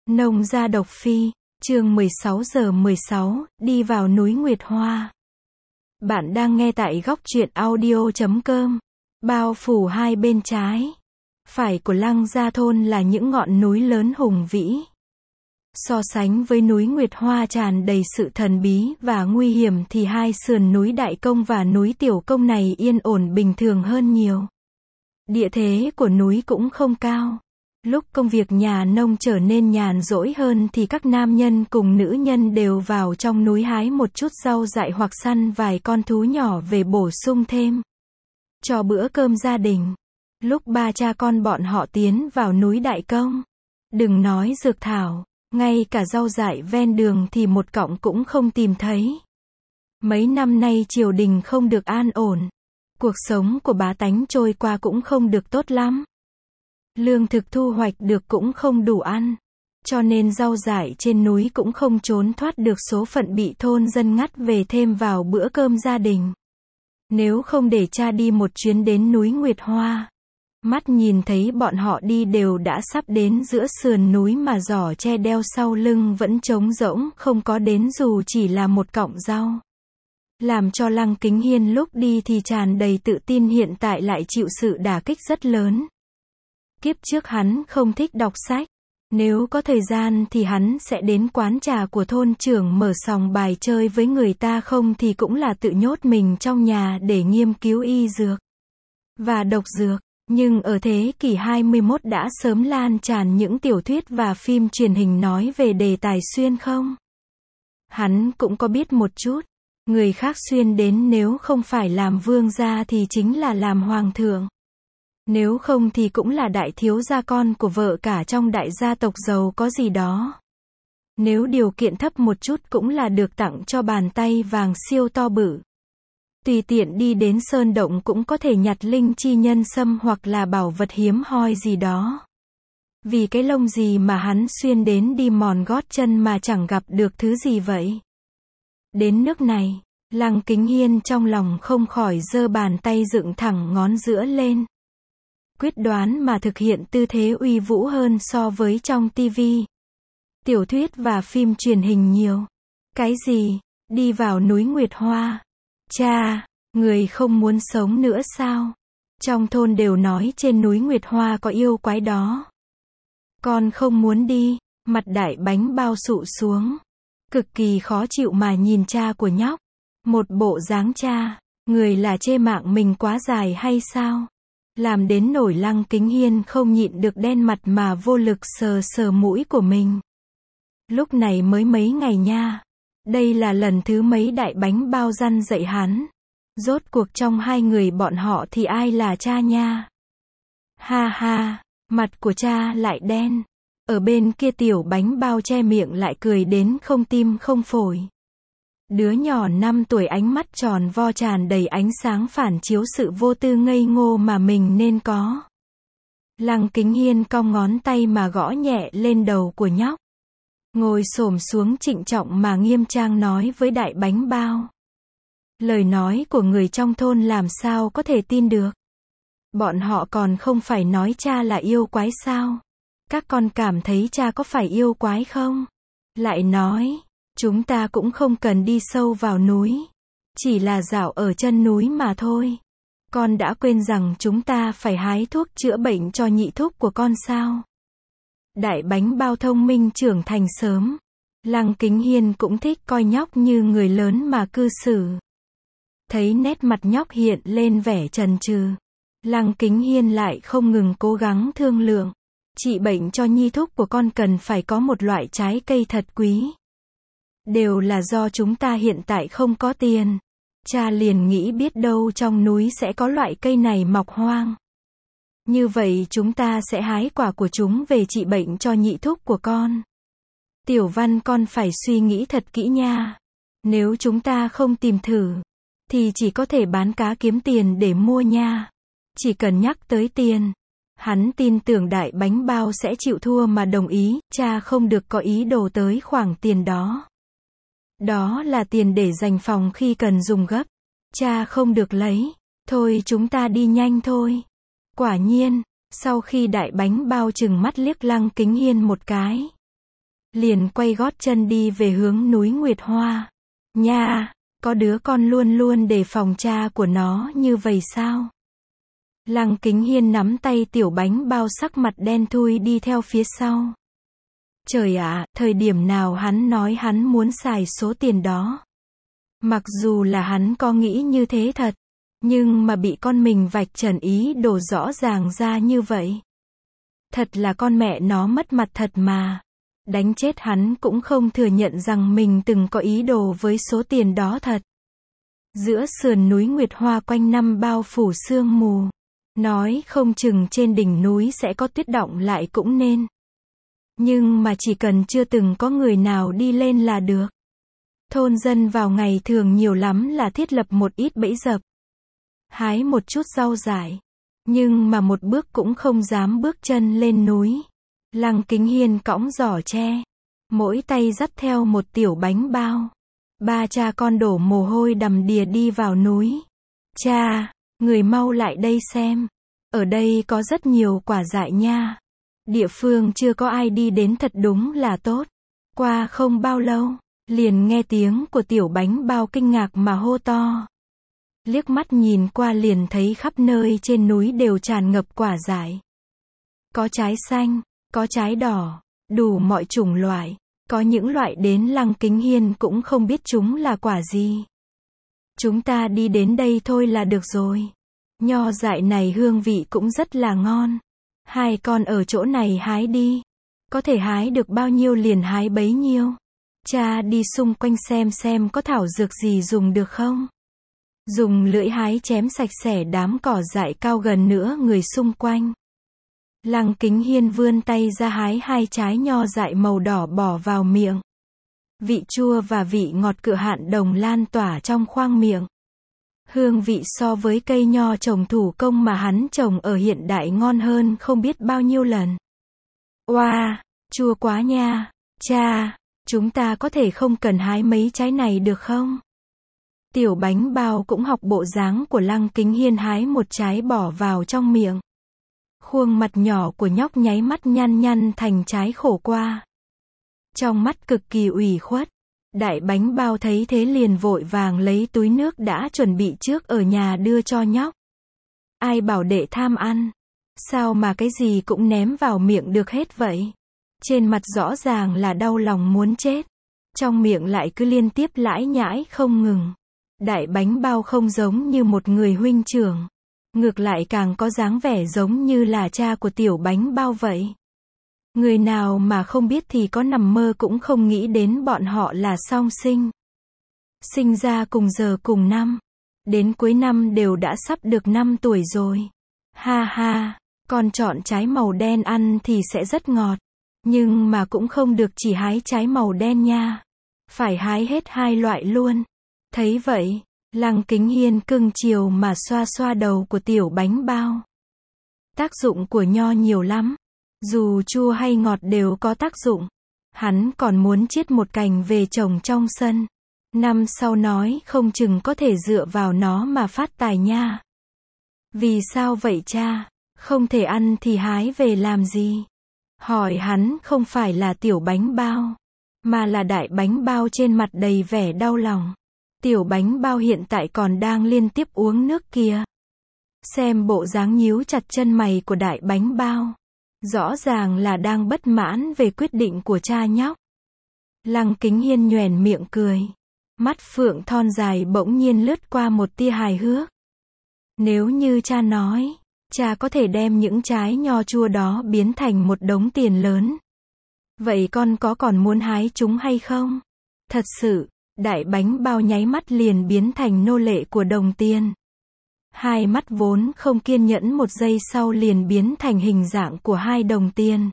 Nông gia độc phi, chương 16:16, đi vào núi Nguyệt Hoa. Bạn đang nghe tại góc truyện audio.com. Bao phủ hai bên trái, phải của Lăng Gia thôn là những ngọn núi lớn hùng vĩ. So sánh với núi Nguyệt Hoa tràn đầy sự thần bí và nguy hiểm thì hai sườn núi Đại Công và núi Tiểu Công này yên ổn bình thường hơn nhiều. Địa thế của núi cũng không cao. Lúc công việc nhà nông trở nên nhàn rỗi hơn thì các nam nhân cùng nữ nhân đều vào trong núi hái một chút rau dại hoặc săn vài con thú nhỏ về bổ sung thêm cho bữa cơm gia đình. Lúc ba cha con bọn họ tiến vào núi Đại Công, đừng nói dược thảo, ngay cả rau dại ven đường thì một cọng cũng không tìm thấy. Mấy năm nay triều đình không được an ổn, cuộc sống của bá tánh trôi qua cũng không được tốt lắm. Lương thực thu hoạch được cũng không đủ ăn, cho nên rau dại trên núi cũng không trốn thoát được số phận bị thôn dân ngắt về thêm vào bữa cơm gia đình. Nếu không để cha đi một chuyến đến núi Nguyệt Hoa, mắt nhìn thấy bọn họ đi đều đã sắp đến giữa sườn núi mà giỏ tre đeo sau lưng vẫn trống rỗng, không có đến dù chỉ là một cọng rau. Làm cho Lăng Kính Hiên lúc đi thì tràn đầy tự tin, hiện tại lại chịu sự đả kích rất lớn. Kiếp trước hắn không thích đọc sách, nếu có thời gian thì hắn sẽ đến quán trà của thôn trưởng mở sòng bài chơi với người ta, không thì cũng là tự nhốt mình trong nhà để nghiên cứu y dược và độc dược. Nhưng ở thế kỷ 21 đã sớm lan tràn những tiểu thuyết và phim truyền hình nói về đề tài xuyên không. Hắn cũng có biết một chút, người khác xuyên đến nếu không phải làm vương gia thì chính là làm hoàng thượng. Nếu không thì cũng là đại thiếu gia con của vợ cả trong đại gia tộc giàu có gì đó. Nếu điều kiện thấp một chút cũng là được tặng cho bàn tay vàng siêu to bự. Tùy tiện đi đến sơn động cũng có thể nhặt linh chi nhân sâm hoặc là bảo vật hiếm hoi gì đó. Vì cái lông gì mà hắn xuyên đến đi mòn gót chân mà chẳng gặp được thứ gì vậy? Đến nước này, Lăng Kính Hiên trong lòng không khỏi giơ bàn tay dựng thẳng ngón giữa lên. Quyết đoán mà thực hiện tư thế uy vũ hơn so với trong tivi, tiểu thuyết và phim truyền hình nhiều. Cái gì? Đi vào núi Nguyệt Hoa? Cha, người không muốn sống nữa sao? Trong thôn đều nói trên núi Nguyệt Hoa có yêu quái đó. Con không muốn đi. Mặt Đại Bánh Bao sụ xuống, cực kỳ khó chịu mà nhìn cha của nhóc. Một bộ dáng cha, người là chê mạng mình quá dài hay sao? Làm đến nổi Lăng Kính Hiên không nhịn được đen mặt mà vô lực sờ sờ mũi của mình. Lúc này mới mấy ngày nha. Đây là lần thứ mấy Đại Bánh Bao răn dạy hắn. Rốt cuộc trong hai người bọn họ thì ai là cha nha? Ha ha, mặt của cha lại đen. Ở bên kia Tiểu Bánh Bao che miệng lại cười đến không tim không phổi. Đứa nhỏ 5 tuổi ánh mắt tròn vo tràn đầy ánh sáng phản chiếu sự vô tư ngây ngô mà mình nên có. Lăng Kính Hiên cong ngón tay mà gõ nhẹ lên đầu của nhóc. Ngồi xổm xuống trịnh trọng mà nghiêm trang nói với Đại Bánh Bao. Lời nói của người trong thôn làm sao có thể tin được. Bọn họ còn không phải nói cha là yêu quái sao? Các con cảm thấy cha có phải yêu quái không? Lại nói, chúng ta cũng không cần đi sâu vào núi, chỉ là dạo ở chân núi mà thôi. Con đã quên rằng chúng ta phải hái thuốc chữa bệnh cho nhị thúc của con sao? Đại Bánh Bao thông minh trưởng thành sớm. Lăng Kính Hiên cũng thích coi nhóc như người lớn mà cư xử. Thấy nét mặt nhóc hiện lên vẻ chần chừ, Lăng Kính Hiên lại không ngừng cố gắng thương lượng. Trị bệnh cho nhi thúc của con cần phải có một loại trái cây thật quý. Đều là do chúng ta hiện tại không có tiền. Cha liền nghĩ biết đâu trong núi sẽ có loại cây này mọc hoang. Như vậy chúng ta sẽ hái quả của chúng về trị bệnh cho nhị thúc của con. Tiểu Văn, con phải suy nghĩ thật kỹ nha. Nếu chúng ta không tìm thử, thì chỉ có thể bán cá kiếm tiền để mua nha. Chỉ cần nhắc tới tiền, hắn tin tưởng Đại Bánh Bao sẽ chịu thua mà đồng ý. Cha không được có ý đồ tới khoản tiền đó. Đó là tiền để dành phòng khi cần dùng gấp. Cha không được lấy. Thôi chúng ta đi nhanh thôi. Quả nhiên, sau khi Đại Bánh Bao chừng mắt liếc Lăng Kính Hiên một cái, liền quay gót chân đi về hướng núi Nguyệt Hoa. Nha, có đứa con luôn luôn đề phòng cha của nó như vậy sao? Lăng Kính Hiên nắm tay Tiểu Bánh Bao sắc mặt đen thui đi theo phía sau. Trời ạ, thời điểm nào hắn nói hắn muốn xài số tiền đó? Mặc dù là hắn có nghĩ như thế thật, nhưng mà bị con mình vạch trần ý đồ rõ ràng ra như vậy. Thật là con mẹ nó mất mặt thật mà. Đánh chết hắn cũng không thừa nhận rằng mình từng có ý đồ với số tiền đó thật. Giữa sườn núi Nguyệt Hoa quanh năm bao phủ sương mù. Nói không chừng trên đỉnh núi sẽ có tuyết đọng lại cũng nên. Nhưng mà chỉ cần chưa từng có người nào đi lên là được. Thôn dân vào ngày thường nhiều lắm là thiết lập một ít bẫy dập. Hái một chút rau dại. Nhưng mà một bước cũng không dám bước chân lên núi. Lăng Kính Hiên cõng giỏ tre. Mỗi tay dắt theo một tiểu bánh bao. Ba cha con đổ mồ hôi đầm đìa đi vào núi. Cha, người mau lại đây xem. Ở đây có rất nhiều quả dại nha. Địa phương chưa có ai đi đến thật đúng là tốt. Qua không bao lâu, liền nghe tiếng của tiểu bánh bao kinh ngạc mà hô to. Liếc mắt nhìn qua liền thấy khắp nơi trên núi đều tràn ngập quả dại. Có trái xanh, có trái đỏ, đủ mọi chủng loại. Có những loại đến Lăng Kính Hiên cũng không biết chúng là quả gì. Chúng ta đi đến đây thôi là được rồi. Nho dại này hương vị cũng rất là ngon. Hai con ở chỗ này hái đi. Có thể hái được bao nhiêu liền hái bấy nhiêu. Cha đi xung quanh xem có thảo dược gì dùng được không. Dùng lưỡi hái chém sạch sẽ đám cỏ dại cao gần nửa người xung quanh. Lăng Kính Hiên vươn tay ra hái hai trái nho dại màu đỏ bỏ vào miệng. Vị chua và vị ngọt cựa hạn đồng lan tỏa trong khoang miệng. Hương vị so với cây nho trồng thủ công mà hắn trồng ở hiện đại ngon hơn không biết bao nhiêu lần. Oa, chua quá nha. Cha, chúng ta có thể không cần hái mấy trái này được không? Tiểu bánh bao cũng học bộ dáng của Lăng Kính Hiên hái một trái bỏ vào trong miệng. Khuôn mặt nhỏ của nhóc nháy mắt nhăn nhăn thành trái khổ qua. Trong mắt cực kỳ ủy khuất. Đại bánh bao thấy thế liền vội vàng lấy túi nước đã chuẩn bị trước ở nhà đưa cho nhóc. Ai bảo đệ tham ăn. Sao mà cái gì cũng ném vào miệng được hết vậy? Trên mặt rõ ràng là đau lòng muốn chết. Trong miệng lại cứ liên tiếp lãi nhãi không ngừng. Đại bánh bao không giống như một người huynh trưởng. Ngược lại càng có dáng vẻ giống như là cha của tiểu bánh bao vậy. Người nào mà không biết thì có nằm mơ cũng không nghĩ đến bọn họ là song sinh. Sinh ra cùng giờ cùng năm. Đến cuối năm đều đã sắp được 5 tuổi rồi. Ha ha, con chọn trái màu đen ăn thì sẽ rất ngọt. Nhưng mà cũng không được chỉ hái trái màu đen nha. Phải hái hết hai loại luôn. Thấy vậy, Lăng Kính Hiên cưng chiều mà xoa xoa đầu của tiểu bánh bao. Tác dụng của nho nhiều lắm. Dù chua hay ngọt đều có tác dụng. Hắn còn muốn chiết một cành về trồng trong sân. Năm sau nói không chừng có thể dựa vào nó mà phát tài nha. Vì sao vậy cha? Không thể ăn thì hái về làm gì? Hỏi hắn không phải là tiểu bánh bao, mà là đại bánh bao trên mặt đầy vẻ đau lòng. Tiểu bánh bao hiện tại còn đang liên tiếp uống nước kìa. Xem bộ dáng nhíu chặt chân mày của đại bánh bao. Rõ ràng là đang bất mãn về quyết định của cha nhóc. Lăng Kính Hiên nhoẻn miệng cười. Mắt phượng thon dài bỗng nhiên lướt qua một tia hài hước. Nếu như cha nói, cha có thể đem những trái nho chua đó biến thành một đống tiền lớn. Vậy con có còn muốn hái chúng hay không? Thật sự, đại bánh bao nháy mắt liền biến thành nô lệ của đồng tiền. Hai mắt vốn không kiên nhẫn một giây sau liền biến thành hình dạng của 2 đồng tiền.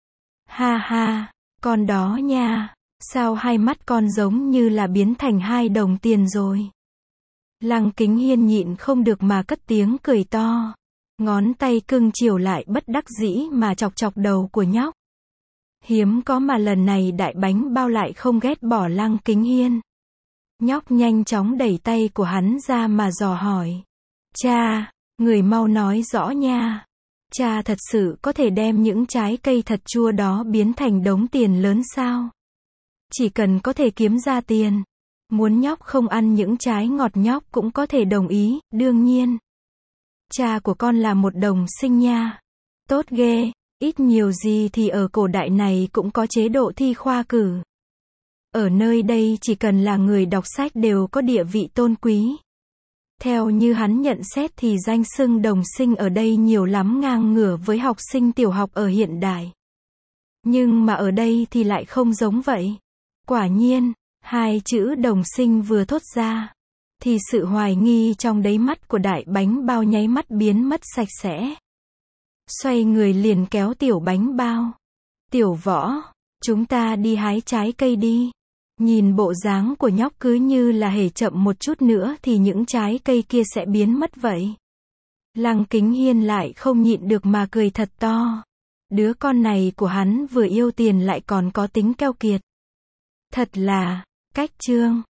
Ha ha, con đó nha, sao hai mắt con giống như là biến thành 2 đồng tiền rồi? Lăng Kính Hiên nhịn không được mà cất tiếng cười to. Ngón tay cưng chiều lại bất đắc dĩ mà chọc chọc đầu của nhóc. Hiếm có mà lần này đại bánh bao lại không ghét bỏ Lăng Kính Hiên. Nhóc nhanh chóng đẩy tay của hắn ra mà dò hỏi. Cha, người mau nói rõ nha. Cha thật sự có thể đem những trái cây thật chua đó biến thành đống tiền lớn sao? Chỉ cần có thể kiếm ra tiền. Muốn nhóc không ăn những trái ngọt nhóc cũng có thể đồng ý, đương nhiên. Cha của con là một đồng sinh nha. Tốt ghê, ít nhiều gì thì ở cổ đại này cũng có chế độ thi khoa cử. Ở nơi đây chỉ cần là người đọc sách đều có địa vị tôn quý. Theo như hắn nhận xét thì danh xưng đồng sinh ở đây nhiều lắm ngang ngửa với học sinh tiểu học ở hiện đại. Nhưng mà ở đây thì lại không giống vậy. Quả nhiên, hai chữ đồng sinh vừa thốt ra, thì sự hoài nghi trong đáy mắt của đại bánh bao nháy mắt biến mất sạch sẽ. Xoay người liền kéo tiểu bánh bao. Tiểu Võ, chúng ta đi hái trái cây đi. Nhìn bộ dáng của nhóc cứ như là hễ chậm một chút nữa thì những trái cây kia sẽ biến mất vậy. Lăng Kính Hiên lại không nhịn được mà cười thật to. Đứa con này của hắn vừa yêu tiền lại còn có tính keo kiệt. Thật là, cách chương.